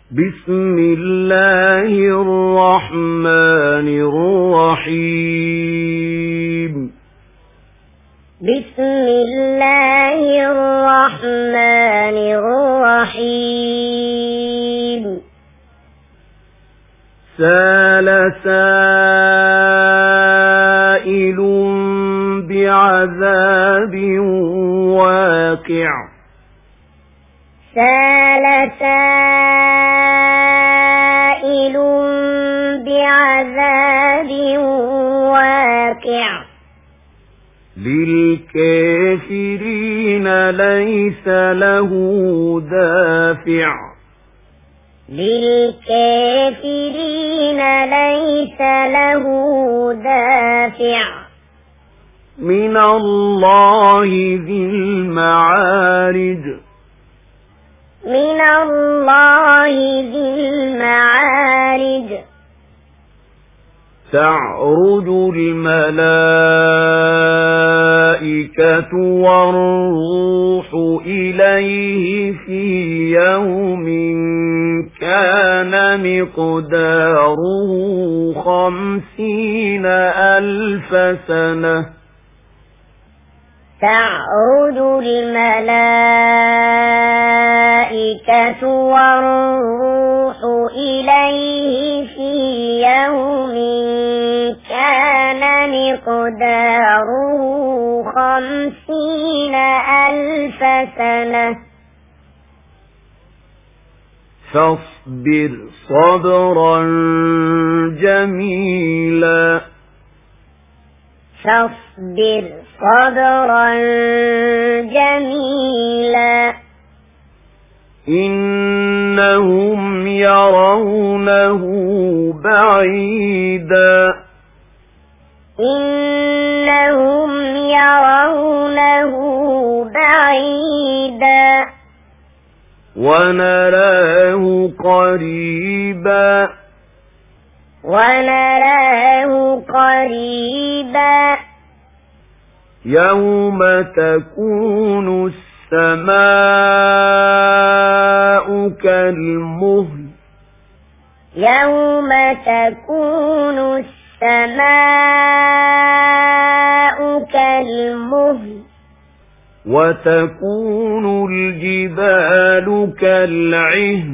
بسم الله الرحمن الرحيم. بسم الله الرحمن الرحيم. سأل سائل بعذاب واقع. سأل سائل بعذاب واقع. للكافرين ليس له دافع. للكافرين ليس له دافع. من الله ذي المعارج. من الله ذي المعارج. تعرج الملائكة والروح إليه في يوم كان مقداره 50,000 سنة. تعرج الملائكة والروح إليه في يوم كان مقداره 50,000 سنة. فاصبر صبرا جميلا. فاصبر صبرا جميلا. إنهم يرونه بعيدا. إنهم يرونه بعيدا. ونراه قريبا. ونراه قريبا. يوم تكون السماء كالمهل. يوم تكون السماء كالمهل. وتكون الجبال كالعهن.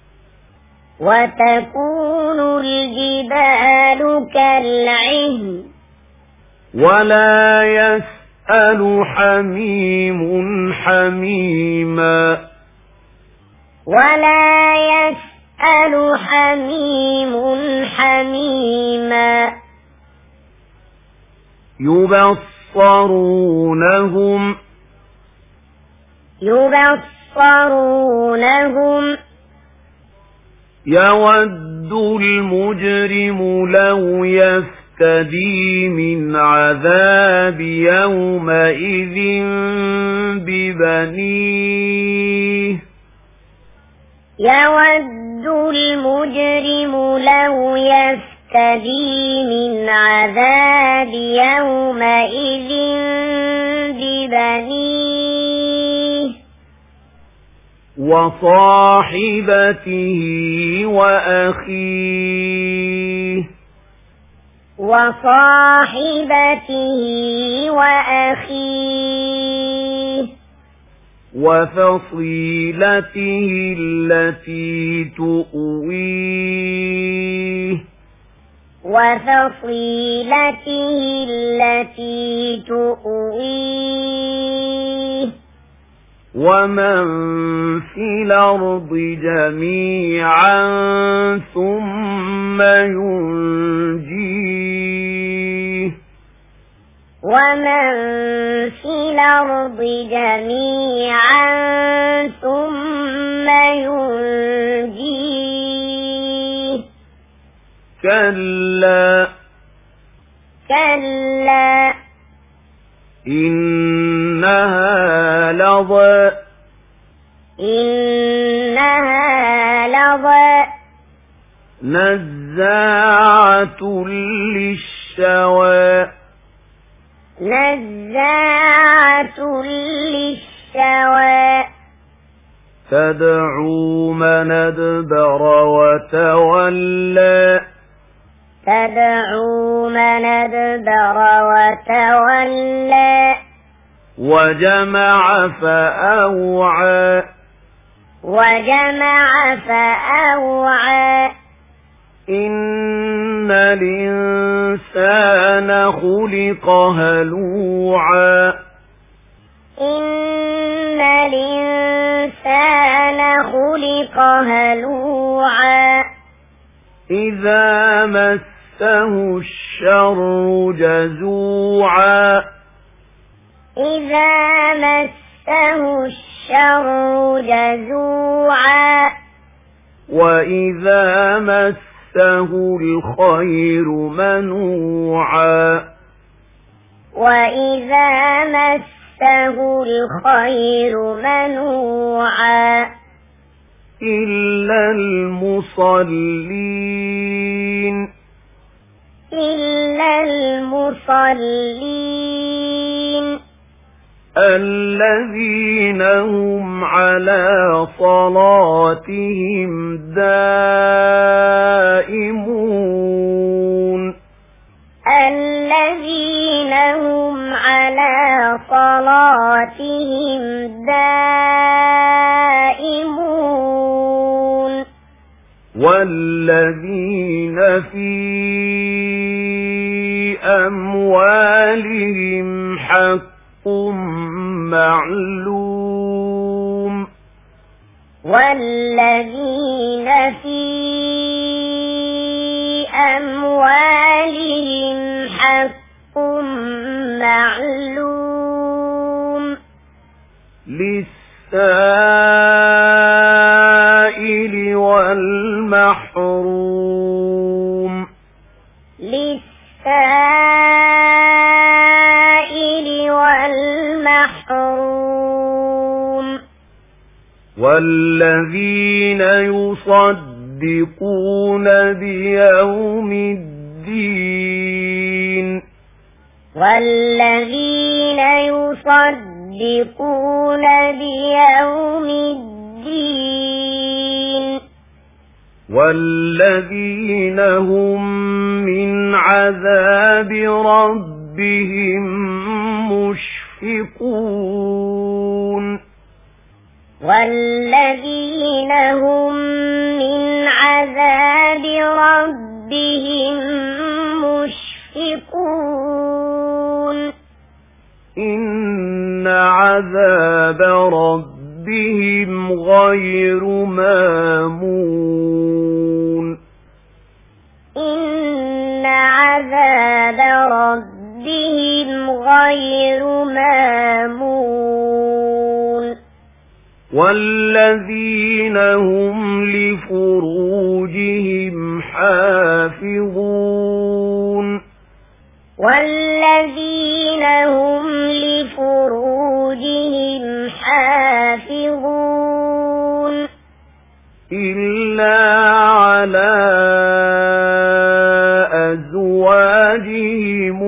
وتكون الجبال كالعهن. ولا يسأل حميم حميما. ولا يسأل حميم حميما. يبصرونهم. يبصرونهم. يود المجرم لو يفتدي من عذاب يومئذ ببنيه. يود المجرم لو يفتدي من عذاب يومئذ ببنيه. وصاحبته وأخيه. وصاحبته وأخيه. وفصيلته التي تؤويه. وفصيلته التي تؤويه. ومن في الأرض جميعا ثم ينجيه. ومن في الأرض جميعا ثم ينجيه. كلا. كلا. إنها لظى. إنها لظى. نزاعة للشوى. نزاعة للشوى. تدعو من أدبر وتولى تدعو من أدبر وتولى وجمع فأوعى وجمع فأوعى إن الإنسان خلق هلوعا إن الإنسان خلق هلوعا إذا مسه الشر جزوعا إذا مسه الشر جزوعا وإذا مسه الخير منوعا وإذا مسه الخير منوعا إلا المصلين إلا المصلين الذين هم على صلاتهم دائمون الذين هم على صلاتهم دائمون والذين في أموالهم حق معلوم والذين في أموالهم حق معلوم للسائل والمحروم للسائل والمحروم والذين يصدقون بيوم الدين والذين يصدقون بيوم الدين والذين هم من عذاب ربهم مشفقون والذين هم من عذاب ربهم مشفقون إن عذاب ربهم غير مامون إن عذاب ربهم غير مامون والذين هم لفروجهم حافظون والذين هم لفروجهم حافظون إلا على أزواجهم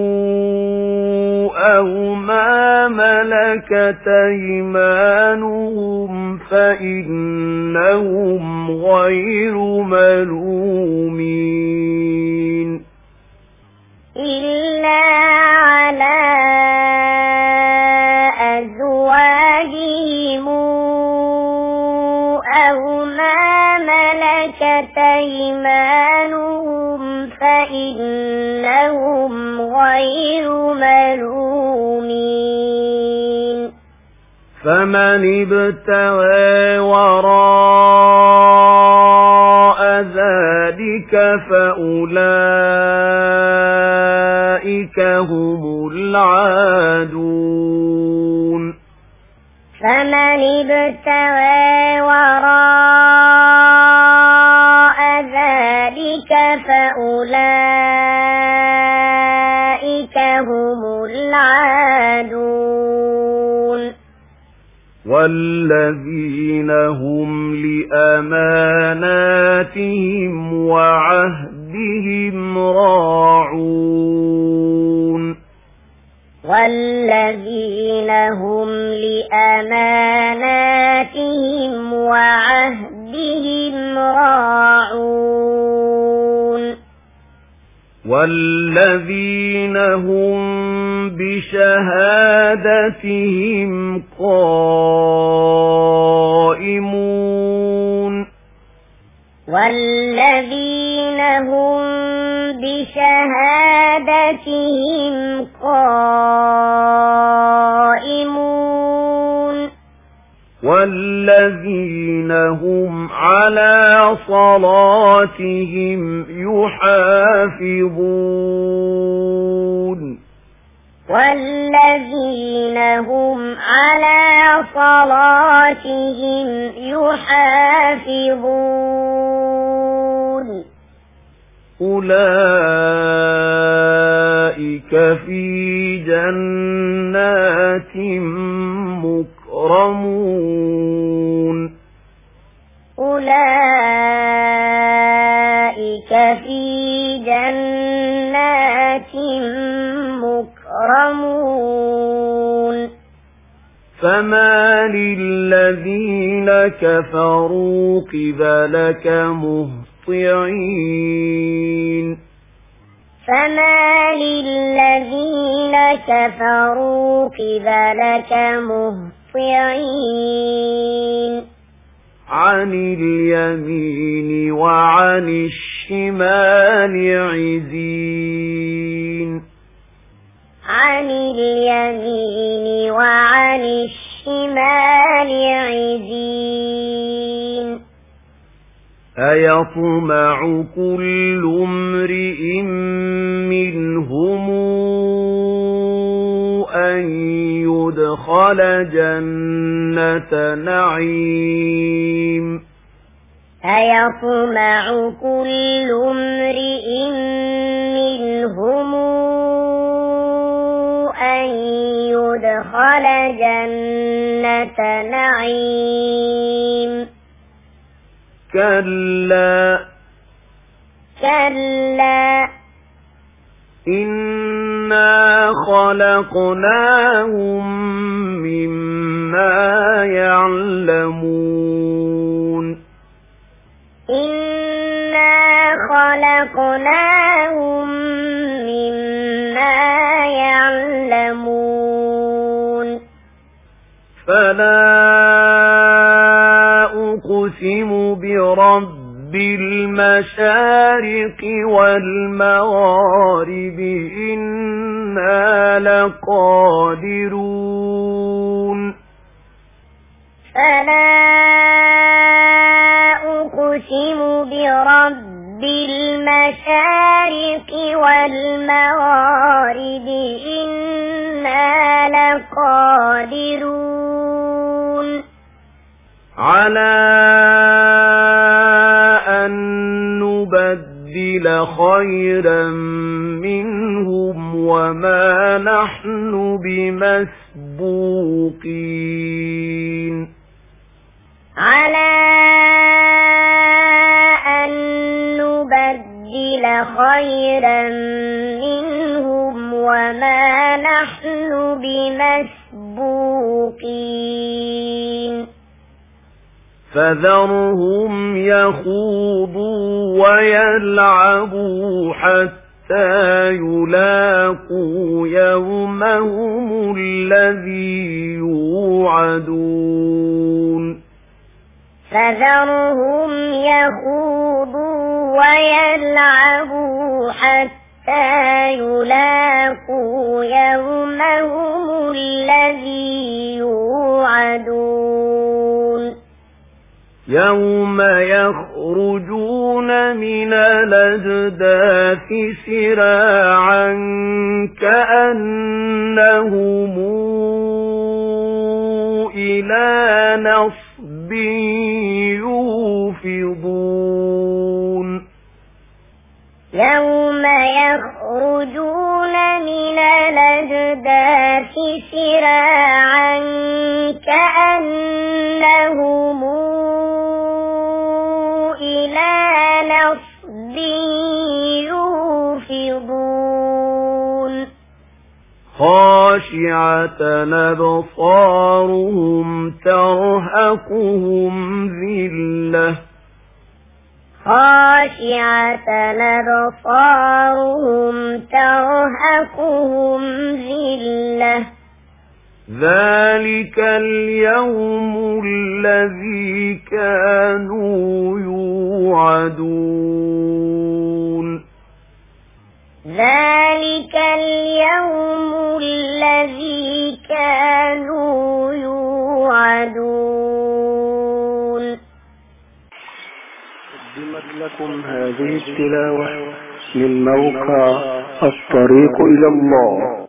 أو ما ملكت أيمانهم فإنهم غير ملومين إلا على أزواجهم أو ما ملكت أيمانهم فإنهم غير ملومين فمن ابتغى وراء ذلك فأولئك هم العادون فمن ابتغى وراء ذلك فأولئك هم العادون والذين هم لأماناتهم وعهدهم راعون والذين هم لأماناتهم وعهدهم راعون والذين هم بشهادتهم قائمون والذين هم بشهادتهم قائمون والذين هم على صلاتهم يحافظون والذين هم على صلاتهم يحافظون أولئك في جنات مكرمون أولئك في جنات مكرمون فما للذين كفروا قبلك مهطعين فما للذين كفروا قبلك مهطعين عن اليمين وعن الشمال عزين عن اليمين وعن الشمال عزين أيطمع كل امرئ منهم أن يدخل جنة نعيم أيطمع كل امرئ منهم أن يدخل جنة نعيم كلا إنا خلقناهم مما يعلمون إنا خلقناهم مما يعلمون فلا أقسم برب المشارق والمغارب إنا لقادرون فلا أقسم برب المشارق والمغارب إنا لقادرون على أن نبدل خيرا منهم وما نحن بمسبوقين على أن نبدل خيرا منهم وما نحن بمسبوقين فذرهم يخوضوا ويلعبوا حتى يلاقوا يومهم الذي يوعدون فذرهم يخوضوا ويلعبوا حتى يلاقوا يومهم الذي يوعدون يوم يخرجون من الأجداث سراعا كأنهم إلى نصب يوفضون يوم يخرجون من الأجداث سراعا كأنهم إلى نصب يوفضون خاشعة أبصارهم ترهقهم ذلة خاشعة أبصارهم ترهقهم ذلة ذلك اليوم الذي كانوا يوعدون ذلك اليوم الذي كانوا يوعدون. قدمت لكم هذه التلاوة من موقع الطريق إلى الله.